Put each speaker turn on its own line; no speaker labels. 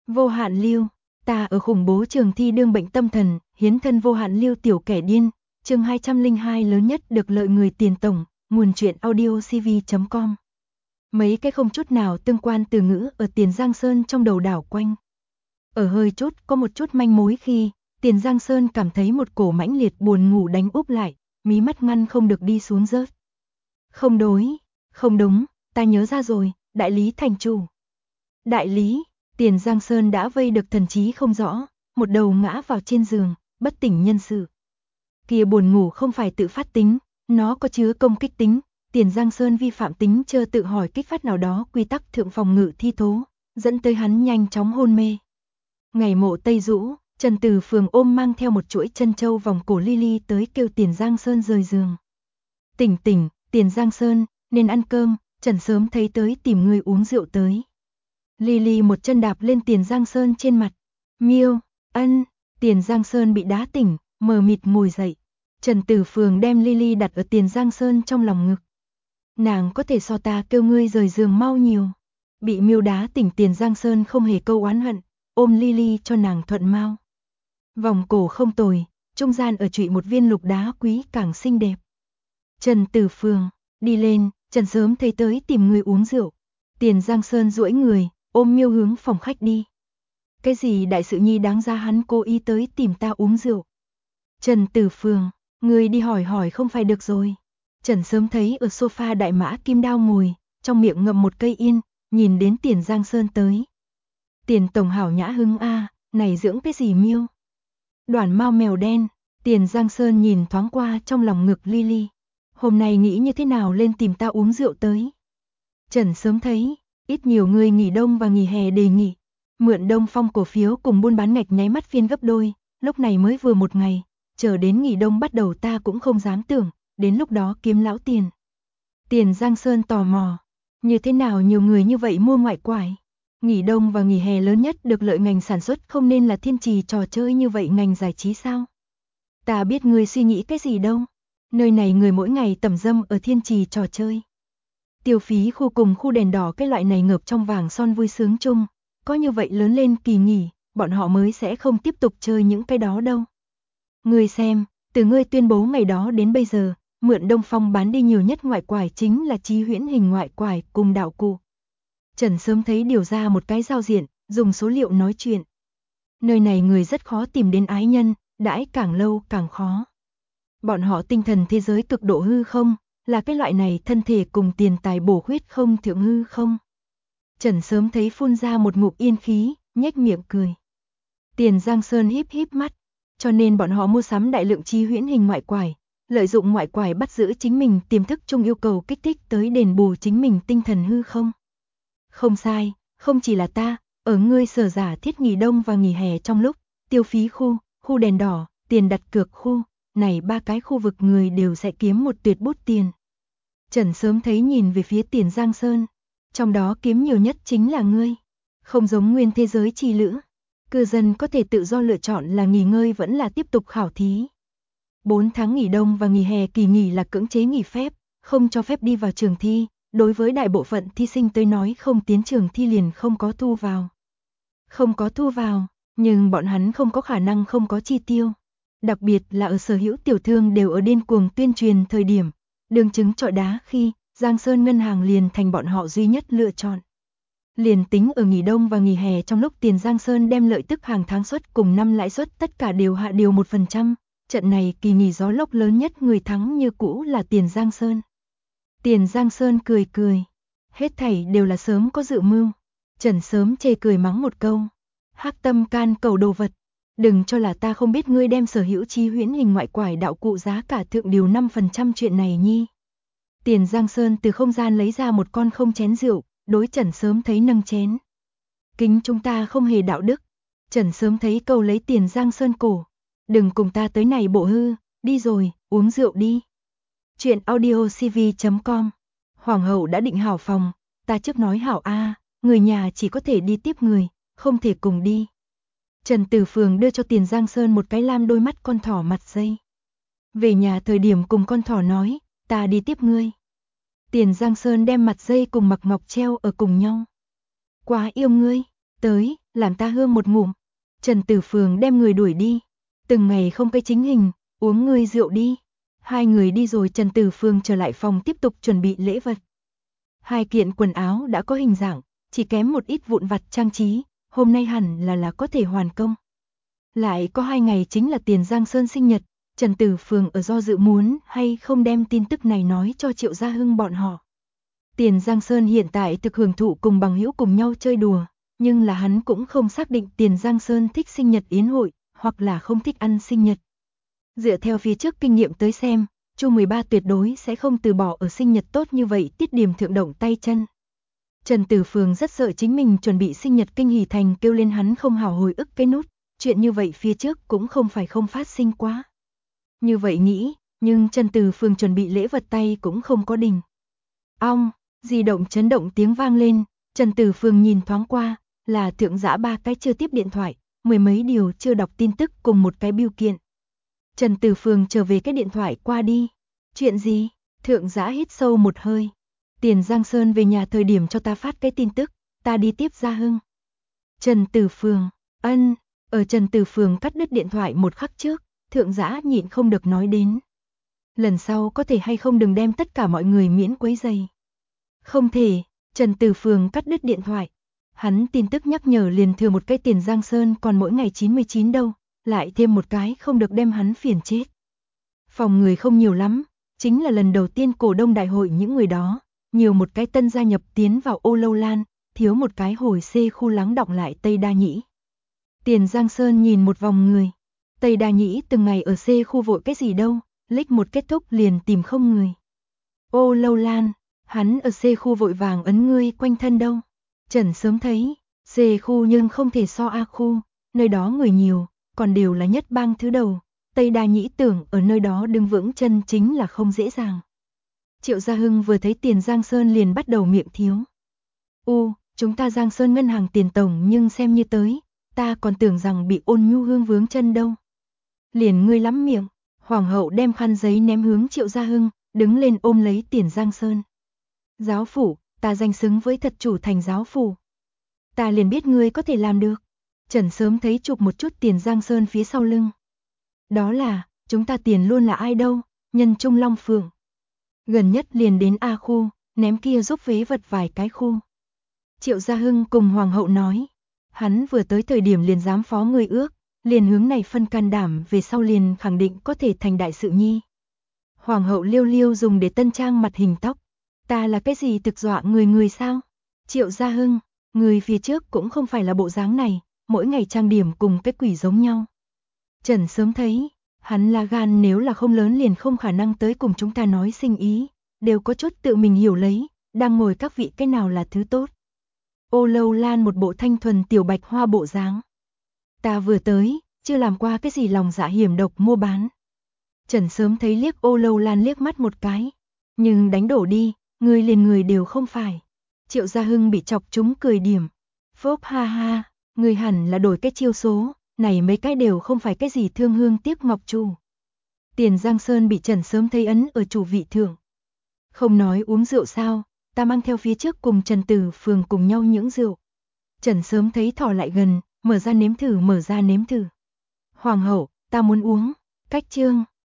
Vô hạn lưu, ta ở khủng bố trường thi đương bệnh tâm thần, hiến thân vô hạn lưu tiểu kẻ điên, chương 202 lớn nhất được lợi người tiền tổng, nguồn truyện audiocv.com. Mấy cái không chút nào tương quan từ ngữ ở Tiền Giang Sơn trong đầu đảo quanh. Ở hơi chút có một chút manh mối khi, Tiền Giang Sơn cảm thấy một cổ mãnh liệt buồn ngủ đánh úp lại, mí mắt ngăn không được đi xuống rớt. Không đối, không đúng, ta nhớ ra rồi, đại lý thành chủ. Đại lý, Tiền Giang Sơn đã vây được thần trí không rõ, một đầu ngã vào trên giường, bất tỉnh nhân sự. Kia buồn ngủ không phải tự phát tính, nó có chứa công kích tính, Tiền Giang Sơn vi phạm tính chơ tự hỏi kích phát nào đó quy tắc thượng phòng ngự thi thố, dẫn tới hắn nhanh chóng hôn mê. Ngày mộ Tây Dũ, Trần Từ Phường ôm mang theo một chuỗi chân châu vòng cổ Lily tới kêu Tiền Giang Sơn rời giường. Tỉnh tỉnh, Tiền Giang Sơn, nên ăn cơm, Trần sớm thấy tới tìm người uống rượu tới. Lily một chân đạp lên Tiền Giang Sơn trên mặt. Miêu, ân, Tiền Giang Sơn bị đá tỉnh, mờ mịt ngồi dậy. Trần Tử Phường đem Lily đặt ở Tiền Giang Sơn trong lòng ngực. Nàng có thể so ta kêu ngươi rời giường mau nhiều. Bị Miêu đá tỉnh Tiền Giang Sơn không hề câu oán hận, ôm Lily cho nàng thuận mau. Vòng cổ không tồi, trung gian ở trụy một viên lục đá quý càng xinh đẹp. Trần Tử Phường, đi lên, Trần sớm thấy tới tìm người uống rượu. Tiền Giang Sơn duỗi người, ôm Miêu hướng phòng khách đi. Cái gì đại sự nhi đáng ra hắn cố ý tới tìm ta uống rượu. Trần Tử Phường, người đi hỏi hỏi không phải được rồi. Trần sớm thấy ở sofa đại mã kim đao ngồi, trong miệng ngậm một cây yên, nhìn đến Tiền Giang Sơn tới. Tiền tổng hảo nhã hứng a, này dưỡng cái gì Miêu? Đoản mao mèo đen, Tiền Giang Sơn nhìn thoáng qua trong lòng ngực Lily. Hôm nay nghĩ như thế nào lên tìm ta uống rượu tới. Trần sớm thấy, ít nhiều người nghỉ đông và nghỉ hè đề nghị. Mượn Đông Phong cổ phiếu cùng buôn bán ngạch nháy mắt phiên gấp đôi, lúc này mới vừa một ngày, chờ đến nghỉ đông bắt đầu ta cũng không dám tưởng, đến lúc đó kiếm lão tiền. Tiền Giang Sơn tò mò, như thế nào nhiều người như vậy mua ngoại quải. Nghỉ đông và nghỉ hè lớn nhất được lợi ngành sản xuất không nên là thiên trì trò chơi như vậy ngành giải trí sao? Ta biết người suy nghĩ cái gì đâu, nơi này người mỗi ngày tẩm dâm ở thiên trì trò chơi. Tiêu phí khu cùng khu đèn đỏ cái loại này ngợp trong vàng son vui sướng chung, có như vậy lớn lên kỳ nghỉ, bọn họ mới sẽ không tiếp tục chơi những cái đó đâu. Ngươi xem, từ ngươi tuyên bố ngày đó đến bây giờ, mượn Đông Phong bán đi nhiều nhất ngoại quải chính là trí huyễn hình ngoại quải cùng đạo cụ. Trần sớm thấy điều ra một cái giao diện, dùng số liệu nói chuyện. Nơi này người rất khó tìm đến ái nhân, đãi càng lâu càng khó. Bọn họ tinh thần thế giới cực độ hư không, là cái loại này thân thể cùng tiền tài bổ huyết không thượng hư không. Trần sớm thấy phun ra một ngụm yên khí, nhếch miệng cười. Tiền Giang Sơn híp híp mắt, cho nên bọn họ mua sắm đại lượng chi huyễn hình ngoại quải, lợi dụng ngoại quải bắt giữ chính mình tiềm thức chung yêu cầu kích thích tới đền bù chính mình tinh thần hư không. Không sai, không chỉ là ta, ở ngươi sở giả thiết nghỉ đông và nghỉ hè trong lúc, tiêu phí khu, khu đèn đỏ, tiền đặt cược khu, này ba cái khu vực người đều sẽ kiếm một tuyệt bút tiền. Trần sớm thấy nhìn về phía Tiền Giang Sơn, trong đó kiếm nhiều nhất chính là ngươi. Không giống nguyên thế giới chi lữ, cư dân có thể tự do lựa chọn là nghỉ ngơi vẫn là tiếp tục khảo thí. 4 tháng nghỉ đông và nghỉ hè kỳ nghỉ là cưỡng chế nghỉ phép, không cho phép đi vào trường thi, đối với đại bộ phận thí sinh tới nói không tiến trường thi liền không có thu vào. Không có thu vào, nhưng bọn hắn không có khả năng không có chi tiêu. Đặc biệt là ở sở hữu tiểu thương đều ở điên cuồng tuyên truyền thời điểm, đường chứng trọi đá khi Giang Sơn ngân hàng liền thành bọn họ duy nhất lựa chọn. Liền tính ở nghỉ đông và nghỉ hè trong lúc Tiền Giang Sơn đem lợi tức hàng tháng suất cùng năm lãi suất tất cả đều hạ điều 1%, trận này kỳ nghỉ gió lốc lớn nhất người thắng như cũ là Tiền Giang Sơn. Tiền Giang Sơn cười cười, hết thảy đều là sớm có dự mưu. Trần sớm chê cười mắng một câu, hắc tâm can cầu đồ vật, đừng cho là ta không biết ngươi đem sở hữu chi huyễn hình ngoại quải đạo cụ giá cả thượng điều 5% chuyện này nhi. Tiền Giang Sơn từ không gian lấy ra một con không chén rượu, đối Trần sớm thấy nâng chén. Kính chúng ta không hề đạo đức. Trần sớm thấy câu lấy Tiền Giang Sơn cổ. Đừng cùng ta tới này bộ hư, đi rồi, uống rượu đi. Chuyện audiocv.com. Hoàng hậu đã định hảo phòng, ta trước nói hảo a, người nhà chỉ có thể đi tiếp người, không thể cùng đi. Trần Tử Phường đưa cho Tiền Giang Sơn một cái lam đôi mắt con thỏ mặt dây. Về nhà thời điểm cùng con thỏ nói, ta đi tiếp ngươi. Tiền Giang Sơn đem mặt dây cùng Mặc Ngọc treo ở cùng nhau. Quá yêu ngươi, tới, làm ta hương một ngụm. Trần Tử Phường đem người đuổi đi. Từng ngày không cái chính hình, uống ngươi rượu đi. Hai người đi rồi Trần Tử Phường trở lại phòng tiếp tục chuẩn bị lễ vật. Hai kiện quần áo đã có hình dạng, chỉ kém một ít vụn vặt trang trí, hôm nay hẳn là có thể hoàn công. Lại có 2 ngày chính là Tiền Giang Sơn sinh nhật, Trần Tử Phường ở do dự muốn hay không đem tin tức này nói cho Triệu Gia Hưng bọn họ. Tiền Giang Sơn hiện tại thực hưởng thụ cùng bằng hữu cùng nhau chơi đùa, nhưng là hắn cũng không xác định Tiền Giang Sơn thích sinh nhật yến hội, hoặc là không thích ăn sinh nhật. Dựa theo phía trước kinh nghiệm tới xem, Chu 13 tuyệt đối sẽ không từ bỏ ở sinh nhật tốt như vậy tiết điểm thượng động tay chân. Trần Tử Phường rất sợ chính mình chuẩn bị sinh nhật kinh hỉ thành kêu lên hắn không hào hồi ức cái nút, chuyện như vậy phía trước cũng không phải không phát sinh quá. Như vậy nghĩ, nhưng Trần Tử Phường chuẩn bị lễ vật tay cũng không có đình. Ong, di động chấn động tiếng vang lên, Trần Tử Phường nhìn thoáng qua, là Thượng Dã 3 cái chưa tiếp điện thoại, 10 mấy điều chưa đọc tin tức cùng một cái bưu kiện. Trần Tử Phường trở về cái điện thoại qua đi. Chuyện gì? Thượng Dã hít sâu một hơi. Tiền Giang Sơn về nhà thời điểm cho ta phát cái tin tức, ta đi tiếp Gia Hưng. Trần Tử Phường, ở Trần Tử Phường cắt đứt điện thoại một khắc trước, Thượng Dã nhịn không được nói đến. Lần sau có thể hay không đừng đem tất cả mọi người miễn quấy rầy. Không thể, Trần Tử Phường cắt đứt điện thoại. Hắn tin tức nhắc nhở liền thừa một cái Tiền Giang Sơn còn mỗi ngày 99 đâu, lại thêm một cái không được đem hắn phiền chết. Phòng người không nhiều lắm, chính là lần đầu tiên cổ đông đại hội những người đó, nhiều một cái tân gia nhập tiến vào Ô Lâu Lan, thiếu một cái hồi C khu lắng đọng lại Tây Đa Nhĩ. Tiền Giang Sơn nhìn một vòng người, Tây Đa Nhĩ từng ngày ở C khu vội cái gì đâu, lích một kết thúc liền tìm không người. Ô Lâu Lan, hắn ở C khu vội vàng ấn ngươi quanh thân đâu. Trần sớm thấy, C khu nhưng không thể so A khu, nơi đó người nhiều, còn đều là nhất bang thứ đầu. Tây Đa Nhĩ tưởng ở nơi đó đứng vững chân chính là không dễ dàng. Triệu Gia Hưng vừa thấy Tiền Giang Sơn liền bắt đầu miệng thiếu. Chúng ta Giang Sơn ngân hàng Tiền tổng nhưng xem như tới, ta còn tưởng rằng bị Ôn Nhu Hương vướng chân đâu. Liền ngươi lắm miệng, Hoàng hậu đem khăn giấy ném hướng Triệu Gia Hưng, đứng lên ôm lấy Tiền Giang Sơn. Giáo phủ, ta danh xứng với thật chủ thành giáo phủ. Ta liền biết ngươi có thể làm được. Trần sớm thấy chụp một chút Tiền Giang Sơn phía sau lưng. Đó là, chúng ta Tiền luôn là ai đâu, nhân Trung Long Phượng. Gần nhất liền đến A khu, ném kia giúp vế vật vài cái khu. Triệu Gia Hưng cùng Hoàng hậu nói, hắn vừa tới thời điểm liền dám phó người ước, liền hướng này phân can đảm về sau liền khẳng định có thể thành đại sự nhi. Hoàng hậu liêu liêu dùng để tân trang mặt hình tóc, ta là cái gì thực dọa người sao? Triệu Gia Hưng, người phía trước cũng không phải là bộ dáng này, mỗi ngày trang điểm cùng cái quỷ giống nhau. Trần sớm thấy, hắn là gan nếu là không lớn liền không khả năng tới cùng chúng ta nói sinh ý, đều có chút tự mình hiểu lấy, đang ngồi các vị cái nào là thứ tốt. Ô Lâu Lan một bộ thanh thuần tiểu bạch hoa bộ dáng. Ta vừa tới, chưa làm qua cái gì lòng dạ hiểm độc mua bán. Trần sớm thấy liếc Ô Lâu Lan liếc mắt một cái, nhưng đánh đổ đi, người liền người đều không phải. Triệu Gia Hưng bị chọc chúng cười điểm. Phốp ha ha, người hẳn là đổi cái chiêu số, này mấy cái đều không phải cái gì thương hương tiếc ngọc chủ. Tiền Giang Sơn bị Trần sớm thấy ấn ở chủ vị thượng. Không nói uống rượu sao, ta mang theo phía trước cùng Trần Tử Phường cùng nhau những rượu. Trần sớm thấy thỏ lại gần, mở ra nếm thử. Hoàng hậu, ta muốn uống, cách chương.